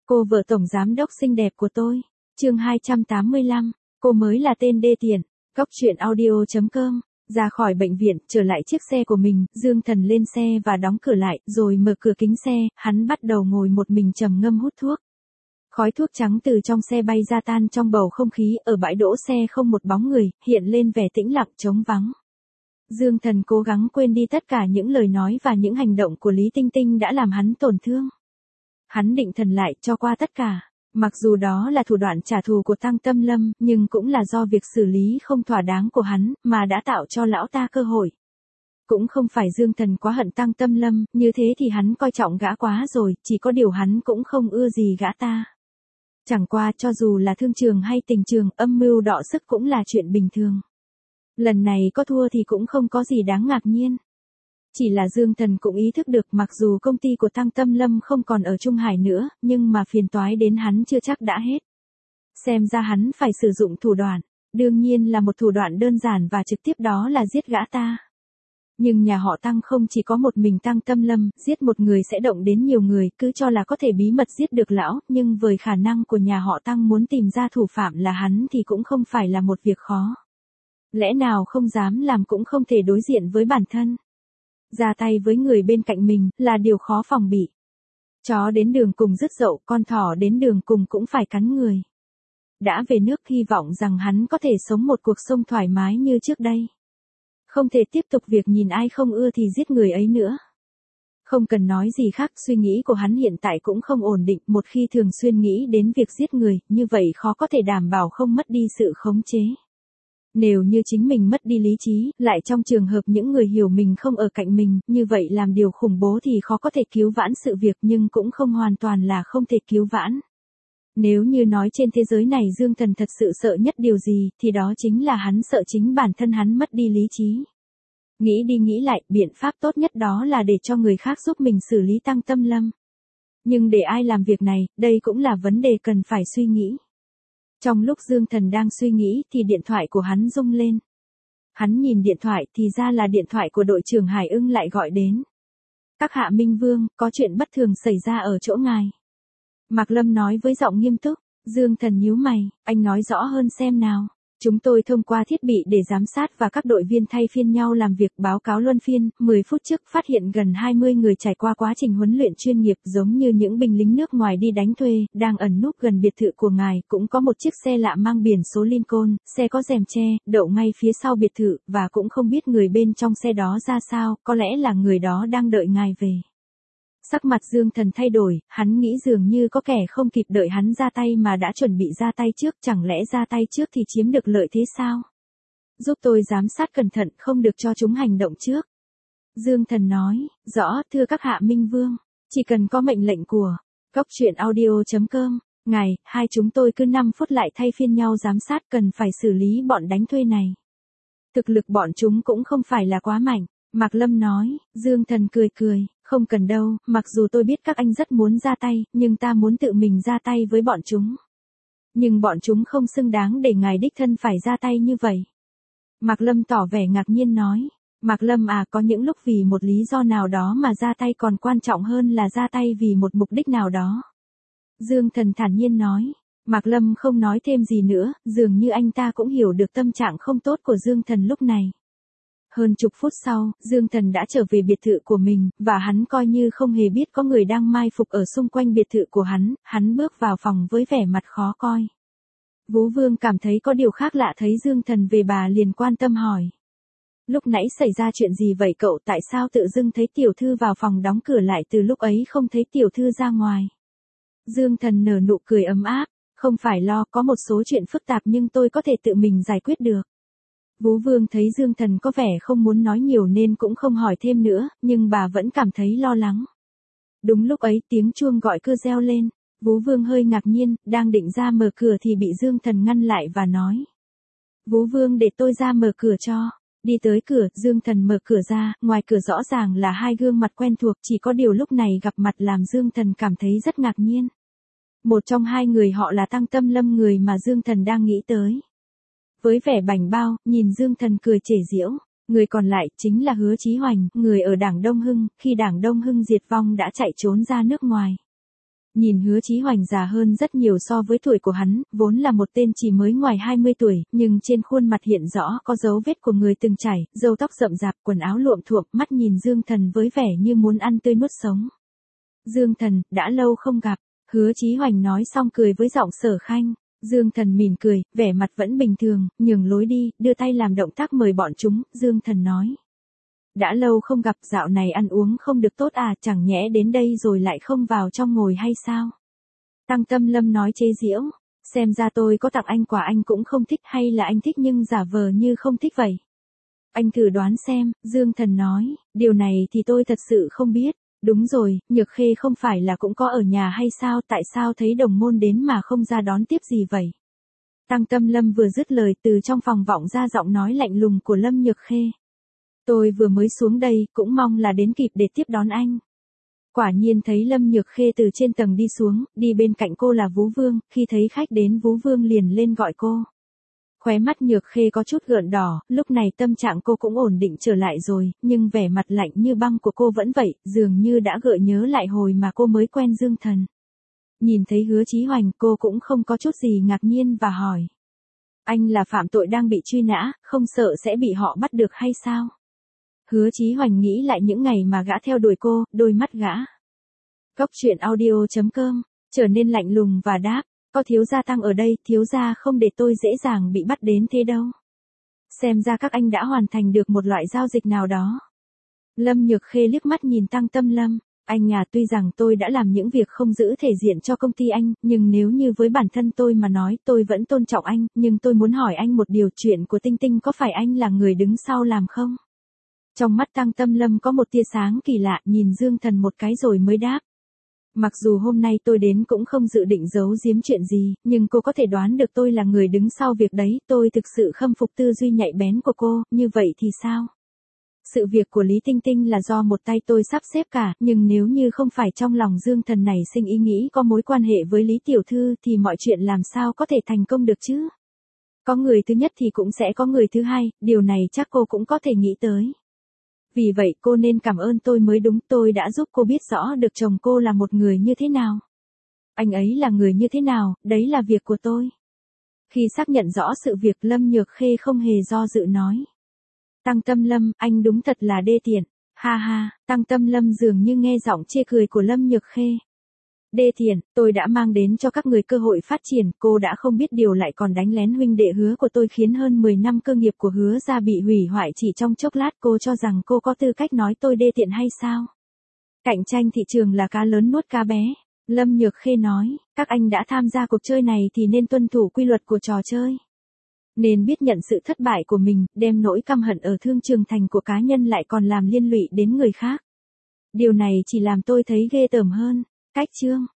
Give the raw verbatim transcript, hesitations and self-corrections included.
Cô vợ tổng giám đốc xinh đẹp của tôi. Chương hai trăm tám mươi lăm, cô mới là tên đê tiện. Cóc truyện audio chấm com. Ra khỏi bệnh viện, trở lại chiếc xe của mình, Dương Thần lên xe và đóng cửa lại, rồi mở cửa kính xe, hắn bắt đầu ngồi một mình trầm ngâm hút thuốc. Khói thuốc trắng từ trong xe bay ra tan trong bầu không khí, ở bãi đỗ xe không một bóng người, hiện lên vẻ tĩnh lặng trống vắng. Dương Thần cố gắng quên đi tất cả những lời nói và những hành động của Lý Tinh Tinh đã làm hắn tổn thương. Hắn định thần lại, cho qua tất cả. Mặc dù đó là thủ đoạn trả thù của Tăng Tâm Lâm, nhưng cũng là do việc xử lý không thỏa đáng của hắn, mà đã tạo cho lão ta cơ hội. Cũng không phải Dương Thần quá hận Tăng Tâm Lâm, như thế thì hắn coi trọng gã quá rồi, chỉ có điều hắn cũng không ưa gì gã ta. Chẳng qua cho dù là thương trường hay tình trường, âm mưu đọ sức cũng là chuyện bình thường. Lần này có thua thì cũng không có gì đáng ngạc nhiên. Chỉ là Dương Thần cũng ý thức được mặc dù công ty của Tăng Tâm Lâm không còn ở Trung Hải nữa, nhưng mà phiền toái đến hắn chưa chắc đã hết. Xem ra hắn phải sử dụng thủ đoạn, đương nhiên là một thủ đoạn đơn giản và trực tiếp, đó là giết gã ta. Nhưng nhà họ Tăng không chỉ có một mình Tăng Tâm Lâm, giết một người sẽ động đến nhiều người, cứ cho là có thể bí mật giết được lão, nhưng với khả năng của nhà họ Tăng muốn tìm ra thủ phạm là hắn thì cũng không phải là một việc khó. Lẽ nào không dám làm cũng không thể đối diện với bản thân. Ra tay với người bên cạnh mình, là điều khó phòng bị. Chó đến đường cùng rứt dậu, con thỏ đến đường cùng cũng phải cắn người. Đã về nước, hy vọng rằng hắn có thể sống một cuộc sống thoải mái như trước đây. Không thể tiếp tục việc nhìn ai không ưa thì giết người ấy nữa. Không cần nói gì khác, suy nghĩ của hắn hiện tại cũng không ổn định, một khi thường xuyên nghĩ đến việc giết người, như vậy khó có thể đảm bảo không mất đi sự khống chế. Nếu như chính mình mất đi lý trí, lại trong trường hợp những người hiểu mình không ở cạnh mình, như vậy làm điều khủng bố thì khó có thể cứu vãn sự việc, nhưng cũng không hoàn toàn là không thể cứu vãn. Nếu như nói trên thế giới này Dương Thần thật sự sợ nhất điều gì, thì đó chính là hắn sợ chính bản thân hắn mất đi lý trí. Nghĩ đi nghĩ lại, biện pháp tốt nhất đó là để cho người khác giúp mình xử lý Tăng Tâm Lâm. Nhưng để ai làm việc này, đây cũng là vấn đề cần phải suy nghĩ. Trong lúc Dương Thần đang suy nghĩ thì điện thoại của hắn rung lên. Hắn nhìn điện thoại thì ra là điện thoại của đội trưởng Hải Ưng lại gọi đến. Các hạ Minh Vương, có chuyện bất thường xảy ra ở chỗ ngài. Mạc Lâm nói với giọng nghiêm túc. Dương Thần nhíu mày, anh nói rõ hơn xem nào. Chúng tôi thông qua thiết bị để giám sát và các đội viên thay phiên nhau làm việc, báo cáo luân phiên, mười phút trước phát hiện gần hai mươi người trải qua quá trình huấn luyện chuyên nghiệp giống như những binh lính nước ngoài đi đánh thuê, đang ẩn núp gần biệt thự của ngài, cũng có một chiếc xe lạ mang biển số Lincoln, xe có rèm che, đậu ngay phía sau biệt thự, và cũng không biết người bên trong xe đó ra sao, có lẽ là người đó đang đợi ngài về. Sắc mặt Dương Thần thay đổi, hắn nghĩ dường như có kẻ không kịp đợi hắn ra tay mà đã chuẩn bị ra tay trước, chẳng lẽ ra tay trước thì chiếm được lợi thế sao? Giúp tôi giám sát cẩn thận, không được cho chúng hành động trước. Dương Thần nói, rõ, thưa các hạ Minh Vương, chỉ cần có mệnh lệnh của cóc truyện audio chấm com, ngài, hai chúng tôi cứ năm phút lại thay phiên nhau giám sát, cần phải xử lý bọn đánh thuê này. Thực lực bọn chúng cũng không phải là quá mạnh. Mạc Lâm nói. Dương Thần cười cười, không cần đâu, mặc dù tôi biết các anh rất muốn ra tay, nhưng ta muốn tự mình ra tay với bọn chúng. Nhưng bọn chúng không xứng đáng để ngài đích thân phải ra tay như vậy. Mạc Lâm tỏ vẻ ngạc nhiên nói. Mạc Lâm à, có những lúc vì một lý do nào đó mà ra tay còn quan trọng hơn là ra tay vì một mục đích nào đó. Dương Thần thản nhiên nói. Mạc Lâm không nói thêm gì nữa, dường như anh ta cũng hiểu được tâm trạng không tốt của Dương Thần lúc này. Hơn chục phút sau, Dương Thần đã trở về biệt thự của mình, và hắn coi như không hề biết có người đang mai phục ở xung quanh biệt thự của hắn, hắn bước vào phòng với vẻ mặt khó coi. Vú Vương cảm thấy có điều khác lạ, thấy Dương Thần về bà liền quan tâm hỏi. Lúc nãy xảy ra chuyện gì vậy cậu, tại sao tự dưng thấy tiểu thư vào phòng đóng cửa lại, từ lúc ấy không thấy tiểu thư ra ngoài? Dương Thần nở nụ cười ấm áp, không phải lo, có một số chuyện phức tạp nhưng tôi có thể tự mình giải quyết được. Vú Vương thấy Dương Thần có vẻ không muốn nói nhiều nên cũng không hỏi thêm nữa, nhưng bà vẫn cảm thấy lo lắng. Đúng lúc ấy tiếng chuông gọi cưa reo lên, Vú Vương hơi ngạc nhiên, đang định ra mở cửa thì bị Dương Thần ngăn lại và nói. Vú Vương để tôi ra mở cửa cho. Đi tới cửa, Dương Thần mở cửa ra, ngoài cửa rõ ràng là hai gương mặt quen thuộc, chỉ có điều lúc này gặp mặt làm Dương Thần cảm thấy rất ngạc nhiên. Một trong hai người họ là Tăng Tâm Lâm, người mà Dương Thần đang nghĩ tới. Với vẻ bảnh bao, nhìn Dương Thần cười chể giễu, người còn lại chính là Hứa Chí Hoành, người ở Đảng Đông Hưng, khi Đảng Đông Hưng diệt vong đã chạy trốn ra nước ngoài. Nhìn Hứa Chí Hoành già hơn rất nhiều so với tuổi của hắn, vốn là một tên chỉ mới ngoài hai mươi tuổi, nhưng trên khuôn mặt hiện rõ có dấu vết của người từng trải, râu tóc rậm rạp, quần áo luộm thuộm, mắt nhìn Dương Thần với vẻ như muốn ăn tươi nuốt sống. Dương Thần, đã lâu không gặp, Hứa Chí Hoành nói xong cười với giọng Sở Khanh. Dương Thần mỉm cười, vẻ mặt vẫn bình thường, nhường lối đi, đưa tay làm động tác mời bọn chúng, Dương Thần nói. Đã lâu không gặp, dạo này ăn uống không được tốt à, chẳng nhẽ đến đây rồi lại không vào trong ngồi hay sao? Tăng Tâm Lâm nói chế giễu, xem ra tôi có tặng anh quà anh cũng không thích hay là anh thích nhưng giả vờ như không thích vậy? Anh thử đoán xem, Dương Thần nói, điều này thì tôi thật sự không biết. Đúng rồi, Nhược Khê không phải là cũng có ở nhà hay sao, tại sao thấy đồng môn đến mà không ra đón tiếp gì vậy? Tăng Tâm Lâm vừa dứt lời từ trong phòng vọng ra giọng nói lạnh lùng của Lâm Nhược Khê. Tôi vừa mới xuống đây, cũng mong là đến kịp để tiếp đón anh. Quả nhiên thấy Lâm Nhược Khê từ trên tầng đi xuống, đi bên cạnh cô là Vú Vương, khi thấy khách đến Vú Vương liền lên gọi cô. Khóe mắt Nhược Khê có chút gợn đỏ, lúc này tâm trạng cô cũng ổn định trở lại rồi, nhưng vẻ mặt lạnh như băng của cô vẫn vậy, dường như đã gợi nhớ lại hồi mà cô mới quen Dương Thần. Nhìn thấy Hứa Chí Hoành, cô cũng không có chút gì ngạc nhiên và hỏi. Anh là phạm tội đang bị truy nã, không sợ sẽ bị họ bắt được hay sao? Hứa Chí Hoành nghĩ lại những ngày mà gã theo đuổi cô, đôi mắt gã. Góc truyện audio chấm com, trở nên lạnh lùng và đáp. Có thiếu gia Tăng ở đây, thiếu gia không để tôi dễ dàng bị bắt đến thế đâu. Xem ra các anh đã hoàn thành được một loại giao dịch nào đó. Lâm Nhược Khê liếc mắt nhìn Tăng Tâm Lâm. Anh à, tuy rằng tôi đã làm những việc không giữ thể diện cho công ty anh, nhưng nếu như với bản thân tôi mà nói tôi vẫn tôn trọng anh, nhưng tôi muốn hỏi anh một điều, chuyện của Tinh Tinh có phải anh là người đứng sau làm không? Trong mắt Tăng Tâm Lâm có một tia sáng kỳ lạ, nhìn Dương Thần một cái rồi mới đáp. Mặc dù hôm nay tôi đến cũng không dự định giấu giếm chuyện gì, nhưng cô có thể đoán được tôi là người đứng sau việc đấy, tôi thực sự khâm phục tư duy nhạy bén của cô, như vậy thì sao? Sự việc của Lý Tinh Tinh là do một tay tôi sắp xếp cả, nhưng nếu như không phải trong lòng Dương Thần này sinh ý nghĩ có mối quan hệ với Lý Tiểu Thư thì mọi chuyện làm sao có thể thành công được chứ? Có người thứ nhất thì cũng sẽ có người thứ hai, điều này chắc cô cũng có thể nghĩ tới. Vì vậy cô nên cảm ơn tôi mới đúng, tôi đã giúp cô biết rõ được chồng cô là một người như thế nào. Anh ấy là người như thế nào, đấy là việc của tôi. Khi xác nhận rõ sự việc, Lâm Nhược Khê không hề do dự nói. Tăng Tâm Lâm, anh đúng thật là đê tiện. Ha ha, Tăng Tâm Lâm dường như nghe giọng chê cười của Lâm Nhược Khê. Đê tiện, tôi đã mang đến cho các người cơ hội phát triển, cô đã không biết điều lại còn đánh lén huynh đệ Hứa của tôi khiến hơn mười năm cơ nghiệp của Hứa gia bị hủy hoại chỉ trong chốc lát, cô cho rằng cô có tư cách nói tôi đê tiện hay sao? Cạnh tranh thị trường là cá lớn nuốt cá bé. Lâm Nhược Khê nói, các anh đã tham gia cuộc chơi này thì nên tuân thủ quy luật của trò chơi. Nên biết nhận sự thất bại của mình, đem nỗi căm hận ở thương trường thành của cá nhân lại còn làm liên lụy đến người khác. Điều này chỉ làm tôi thấy ghê tởm hơn. Cách chương